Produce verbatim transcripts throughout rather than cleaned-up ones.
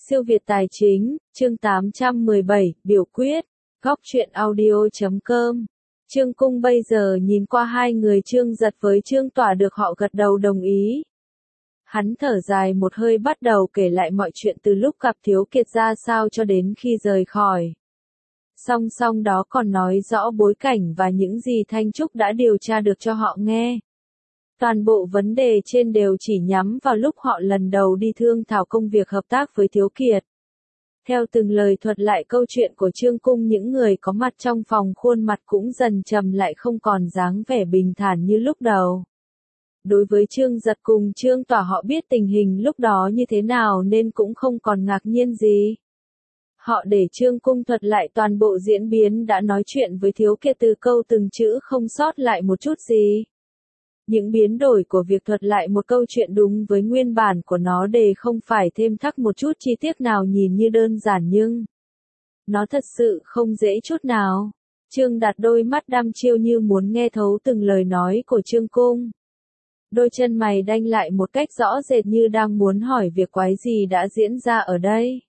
Siêu Việt Tài Chính, chương tám trăm mười bảy, biểu quyết, góc truyện audio chấm com. Trương Cung bây giờ nhìn qua hai người Trương Giật với Trương Tỏa được họ gật đầu đồng ý. Hắn thở dài một hơi bắt đầu kể lại mọi chuyện từ lúc gặp Thiếu Kiệt ra sao cho đến khi rời khỏi. Song song đó còn nói rõ bối cảnh và những gì Thanh Trúc đã điều tra được cho họ nghe. Toàn bộ vấn đề trên đều chỉ nhắm vào lúc họ lần đầu đi thương thảo công việc hợp tác với Thiếu Kiệt. Theo từng lời thuật lại câu chuyện của Trương Cung, những người có mặt trong phòng khuôn mặt cũng dần trầm lại, không còn dáng vẻ bình thản như lúc đầu. Đối với Trương Giật cùng Trương Tỏa, họ biết tình hình lúc đó như thế nào nên cũng không còn ngạc nhiên gì. Họ để Trương Cung thuật lại toàn bộ diễn biến, đã nói chuyện với Thiếu Kiệt từ câu từng chữ không sót lại một chút gì. Những biến đổi của việc thuật lại một câu chuyện đúng với nguyên bản của nó để không phải thêm thắt một chút chi tiết nào nhìn như đơn giản nhưng nó thật sự không dễ chút nào. Trương Đạt đôi mắt đăm chiêu như muốn nghe thấu từng lời nói của Trương Cung. Đôi chân mày đanh lại một cách rõ rệt như đang muốn hỏi việc quái gì đã diễn ra ở đây.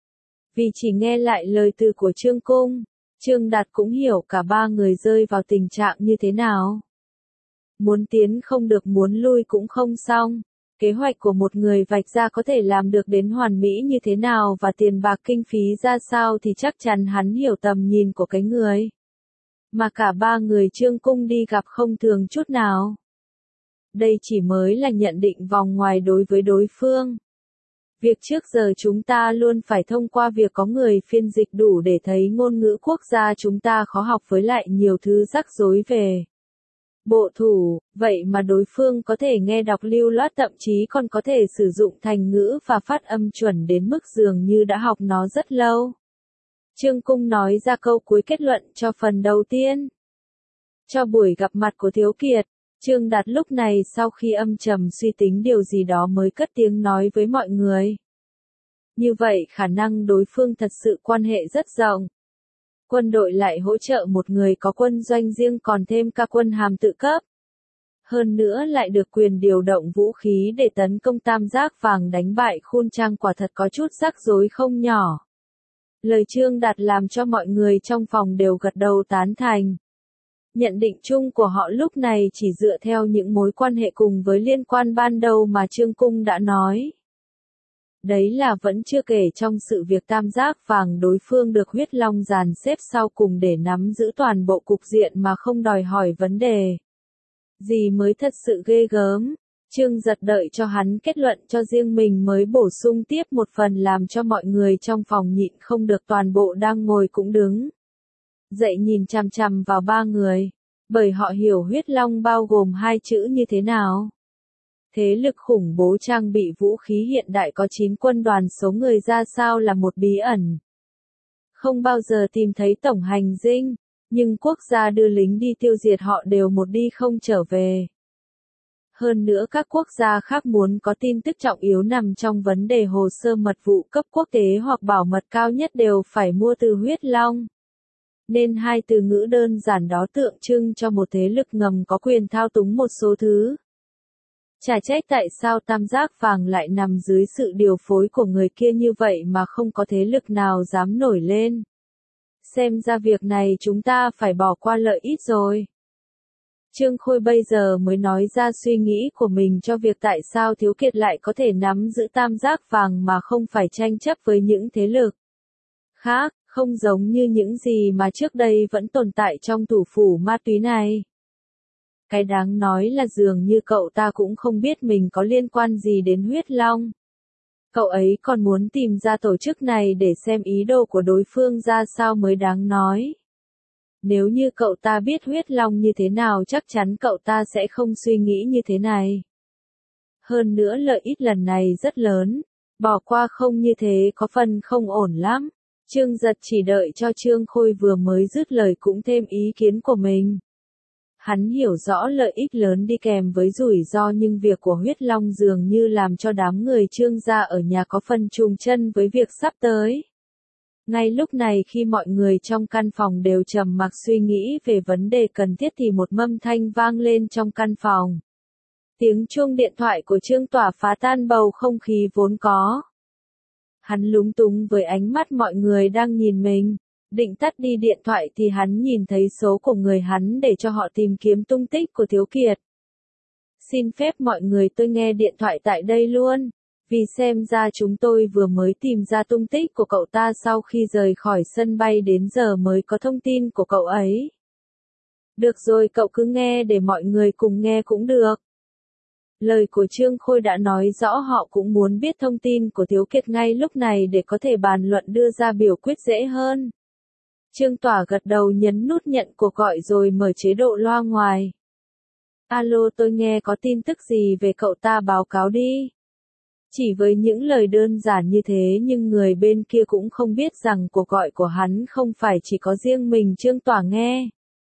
Vì chỉ nghe lại lời từ của Trương Cung, Trương Đạt cũng hiểu cả ba người rơi vào tình trạng như thế nào. Muốn tiến không được, muốn lui cũng không xong. Kế hoạch của một người vạch ra có thể làm được đến hoàn mỹ như thế nào và tiền bạc kinh phí ra sao thì chắc chắn hắn hiểu tầm nhìn của cái người mà cả ba người Trương Cung đi gặp không thường chút nào. Đây chỉ mới là nhận định vòng ngoài đối với đối phương. Việc trước giờ chúng ta luôn phải thông qua việc có người phiên dịch đủ để thấy ngôn ngữ quốc gia chúng ta khó học, với lại nhiều thứ rắc rối về bộ thủ, vậy mà đối phương có thể nghe đọc lưu loát, thậm chí còn có thể sử dụng thành ngữ và phát âm chuẩn đến mức dường như đã học nó rất lâu. Trương Cung nói ra câu cuối kết luận cho phần đầu tiên. Cho buổi gặp mặt của Thiếu Kiệt, Trương Đạt lúc này sau khi âm trầm suy tính điều gì đó mới cất tiếng nói với mọi người. Như vậy khả năng đối phương thật sự quan hệ rất rộng. Quân đội lại hỗ trợ một người có quân doanh riêng, còn thêm cả quân hàm tự cấp. Hơn nữa lại được quyền điều động vũ khí để tấn công Tam Giác Vàng, đánh bại Khun Trang, quả thật có chút rắc rối không nhỏ. Lời Trương Đạt làm cho mọi người trong phòng đều gật đầu tán thành. Nhận định chung của họ lúc này chỉ dựa theo những mối quan hệ cùng với liên quan ban đầu mà Trương Cung đã nói. Đấy là vẫn chưa kể trong sự việc Tam Giác Vàng đối phương được Huyết Long dàn xếp sau cùng để nắm giữ toàn bộ cục diện mà không đòi hỏi vấn đề gì mới thật sự ghê gớm. Trương Giật đợi cho hắn kết luận cho riêng mình mới bổ sung tiếp một phần làm cho mọi người trong phòng nhịn không được, toàn bộ đang ngồi cũng đứng dậy nhìn chằm chằm vào ba người, bởi họ hiểu Huyết Long bao gồm hai chữ như thế nào. Thế lực khủng bố trang bị vũ khí hiện đại, có chín quân đoàn, số người ra sao là một bí ẩn. Không bao giờ tìm thấy tổng hành dinh, nhưng quốc gia đưa lính đi tiêu diệt họ đều một đi không trở về. Hơn nữa các quốc gia khác muốn có tin tức trọng yếu nằm trong vấn đề hồ sơ mật vụ cấp quốc tế hoặc bảo mật cao nhất đều phải mua từ Huyết Long. Nên hai từ ngữ đơn giản đó tượng trưng cho một thế lực ngầm có quyền thao túng một số thứ. Chả trách tại sao Tam Giác Vàng lại nằm dưới sự điều phối của người kia như vậy mà không có thế lực nào dám nổi lên. Xem ra việc này chúng ta phải bỏ qua lợi ít rồi. Trương Khôi bây giờ mới nói ra suy nghĩ của mình cho việc tại sao Thiếu Kiệt lại có thể nắm giữ Tam Giác Vàng mà không phải tranh chấp với những thế lực khác, không giống như những gì mà trước đây vẫn tồn tại trong thủ phủ ma túy này. Cái đáng nói là dường như cậu ta cũng không biết mình có liên quan gì đến Huyết Long. Cậu ấy còn muốn tìm ra tổ chức này để xem ý đồ của đối phương ra sao mới đáng nói. Nếu như cậu ta biết Huyết Long như thế nào chắc chắn cậu ta sẽ không suy nghĩ như thế này. Hơn nữa lợi ích lần này rất lớn, bỏ qua không như thế có phần không ổn lắm. Trương Giật chỉ đợi cho Trương Khôi vừa mới dứt lời cũng thêm ý kiến của mình. Hắn hiểu rõ lợi ích lớn đi kèm với rủi ro, nhưng việc của Huyết Long dường như làm cho đám người Trương gia ở nhà có phần trùng chân với việc sắp tới. Ngay lúc này khi mọi người trong căn phòng đều trầm mặc suy nghĩ về vấn đề cần thiết thì một mâm thanh vang lên trong căn phòng. Tiếng chuông điện thoại của Trương Tỏa phá tan bầu không khí vốn có. Hắn lúng túng với ánh mắt mọi người đang nhìn mình. Định tắt đi điện thoại thì hắn nhìn thấy số của người hắn để cho họ tìm kiếm tung tích của Thiếu Kiệt. Xin phép mọi người tôi nghe điện thoại tại đây luôn. Vì xem ra chúng tôi vừa mới tìm ra tung tích của cậu ta sau khi rời khỏi sân bay đến giờ mới có thông tin của cậu ấy. Được rồi, cậu cứ nghe để mọi người cùng nghe cũng được. Lời của Trương Khôi đã nói rõ họ cũng muốn biết thông tin của Thiếu Kiệt ngay lúc này để có thể bàn luận đưa ra biểu quyết dễ hơn. Trương Tỏa gật đầu nhấn nút nhận cuộc gọi rồi mở chế độ loa ngoài. Alo, tôi nghe có tin tức gì về cậu ta, báo cáo đi. Chỉ với những lời đơn giản như thế nhưng người bên kia cũng không biết rằng cuộc gọi của hắn không phải chỉ có riêng mình Trương Tỏa nghe.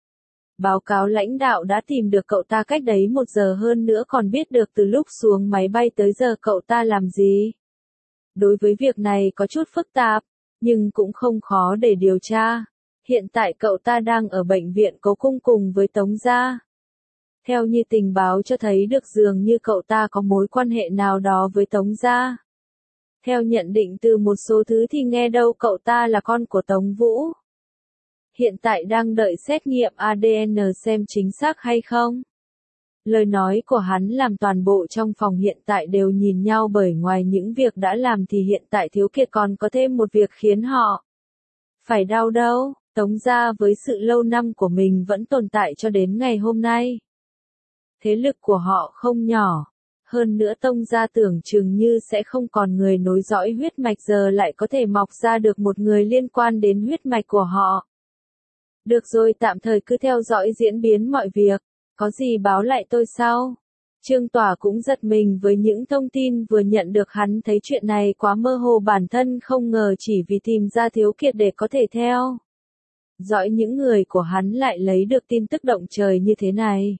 Báo cáo lãnh đạo đã tìm được cậu ta cách đấy một giờ hơn nữa, còn biết được từ lúc xuống máy bay tới giờ cậu ta làm gì. Đối với việc này có chút phức tạp, nhưng cũng không khó để điều tra. Hiện tại cậu ta đang ở bệnh viện Cố Cung cùng với Tống Gia. Theo như tình báo cho thấy được dường như cậu ta có mối quan hệ nào đó với Tống Gia. Theo nhận định từ một số thứ thì nghe đâu cậu ta là con của Tống Vũ. Hiện tại đang đợi xét nghiệm a đê en xem chính xác hay không. Lời nói của hắn làm toàn bộ trong phòng hiện tại đều nhìn nhau, bởi ngoài những việc đã làm thì hiện tại Thiếu Kiệt còn có thêm một việc khiến họ phải đau đầu. Tống Gia với sự lâu năm của mình vẫn tồn tại cho đến ngày hôm nay. Thế lực của họ không nhỏ. Hơn nữa Tông Gia tưởng chừng như sẽ không còn người nối dõi huyết mạch, giờ lại có thể mọc ra được một người liên quan đến huyết mạch của họ. Được rồi, tạm thời cứ theo dõi diễn biến mọi việc. Có gì báo lại tôi sau. Trương Tỏa cũng giật mình với những thông tin vừa nhận được, hắn thấy chuyện này quá mơ hồ, bản thân không ngờ chỉ vì tìm ra Thiếu Kiệt để có thể theo dõi những người của hắn lại lấy được tin tức động trời như thế này.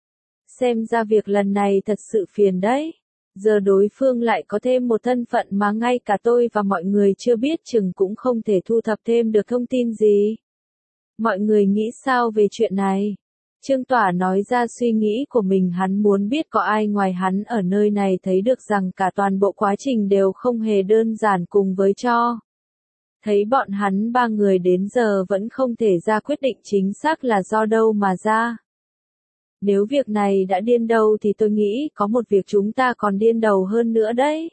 Xem ra việc lần này thật sự phiền đấy. Giờ đối phương lại có thêm một thân phận mà ngay cả tôi và mọi người chưa biết, chừng cũng không thể thu thập thêm được thông tin gì. Mọi người nghĩ sao về chuyện này? Trương Tỏa nói ra suy nghĩ của mình, hắn muốn biết có ai ngoài hắn ở nơi này thấy được rằng cả toàn bộ quá trình đều không hề đơn giản, cùng với cho thấy bọn hắn ba người đến giờ vẫn không thể ra quyết định chính xác là do đâu mà ra. Nếu việc này đã điên đầu thì tôi nghĩ có một việc chúng ta còn điên đầu hơn nữa đấy.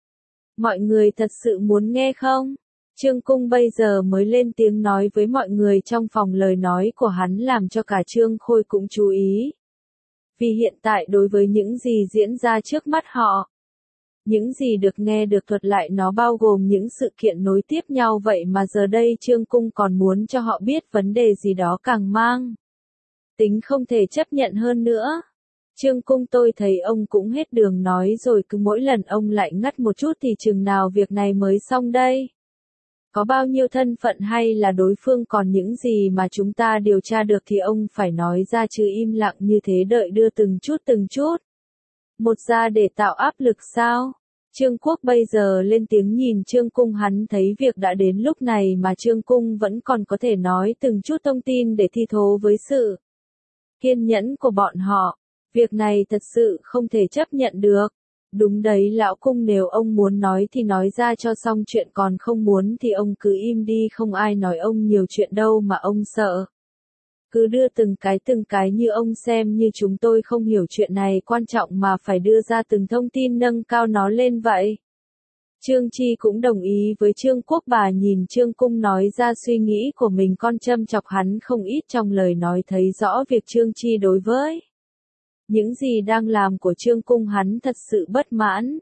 Mọi người thật sự muốn nghe không? Trương Cung bây giờ mới lên tiếng nói với mọi người trong phòng, lời nói của hắn làm cho cả Trương Khôi cũng chú ý. Vì hiện tại đối với những gì diễn ra trước mắt họ, những gì được nghe được thuật lại nó bao gồm những sự kiện nối tiếp nhau, vậy mà giờ đây Trương Cung còn muốn cho họ biết vấn đề gì đó càng mang tính không thể chấp nhận hơn nữa. Trương Cung, tôi thấy ông cũng hết đường nói rồi, cứ mỗi lần ông lại ngắt một chút thì chừng nào việc này mới xong đây? Có bao nhiêu thân phận hay là đối phương còn những gì mà chúng ta điều tra được thì ông phải nói ra, chứ im lặng như thế đợi đưa từng chút từng chút một ra để tạo áp lực sao? Trương Quốc bây giờ lên tiếng nhìn Trương Cung, hắn thấy việc đã đến lúc này mà Trương Cung vẫn còn có thể nói từng chút thông tin để thi thố với sự kiên nhẫn của bọn họ. Việc này thật sự không thể chấp nhận được. Đúng đấy lão Cung, nếu ông muốn nói thì nói ra cho xong chuyện, còn không muốn thì ông cứ im đi, không ai nói ông nhiều chuyện đâu mà ông sợ. Cứ đưa từng cái từng cái như ông xem như chúng tôi không hiểu chuyện này quan trọng mà phải đưa ra từng thông tin nâng cao nó lên vậy. Trương Chi cũng đồng ý với Trương Quốc, bà nhìn Trương Cung nói ra suy nghĩ của mình, con châm chọc hắn không ít trong lời nói, thấy rõ việc Trương Chi đối với những gì đang làm của Trương Cung hắn thật sự bất mãn.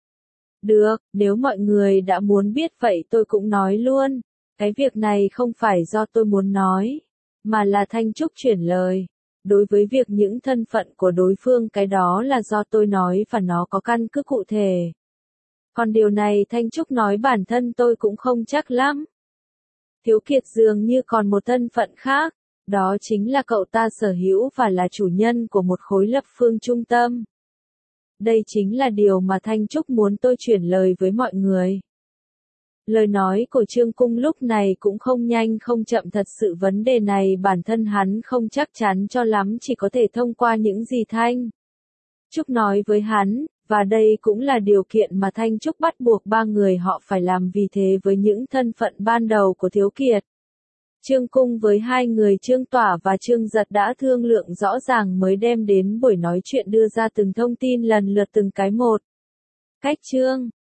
Được, nếu mọi người đã muốn biết vậy tôi cũng nói luôn. Cái việc này không phải do tôi muốn nói, mà là Thanh Trúc chuyển lời. Đối với việc những thân phận của đối phương, cái đó là do tôi nói và nó có căn cứ cụ thể. Còn điều này Thanh Trúc nói bản thân tôi cũng không chắc lắm. Thiếu Kiệt dường như còn một thân phận khác. Đó chính là cậu ta sở hữu và là chủ nhân của một khối lập phương trung tâm. Đây chính là điều mà Thanh Trúc muốn tôi chuyển lời với mọi người. Lời nói của Trương Cung lúc này cũng không nhanh không chậm, thật sự vấn đề này bản thân hắn không chắc chắn cho lắm, chỉ có thể thông qua những gì Thanh Trúc nói với hắn, Và đây cũng là điều kiện mà Thanh Trúc bắt buộc ba người họ phải làm, vì thế với những thân phận ban đầu của Thiếu Kiệt, Trương Cung với hai người Trương Tỏa và Trương Giật đã thương lượng rõ ràng mới đem đến buổi nói chuyện đưa ra từng thông tin lần lượt từng cái một. Cách Trương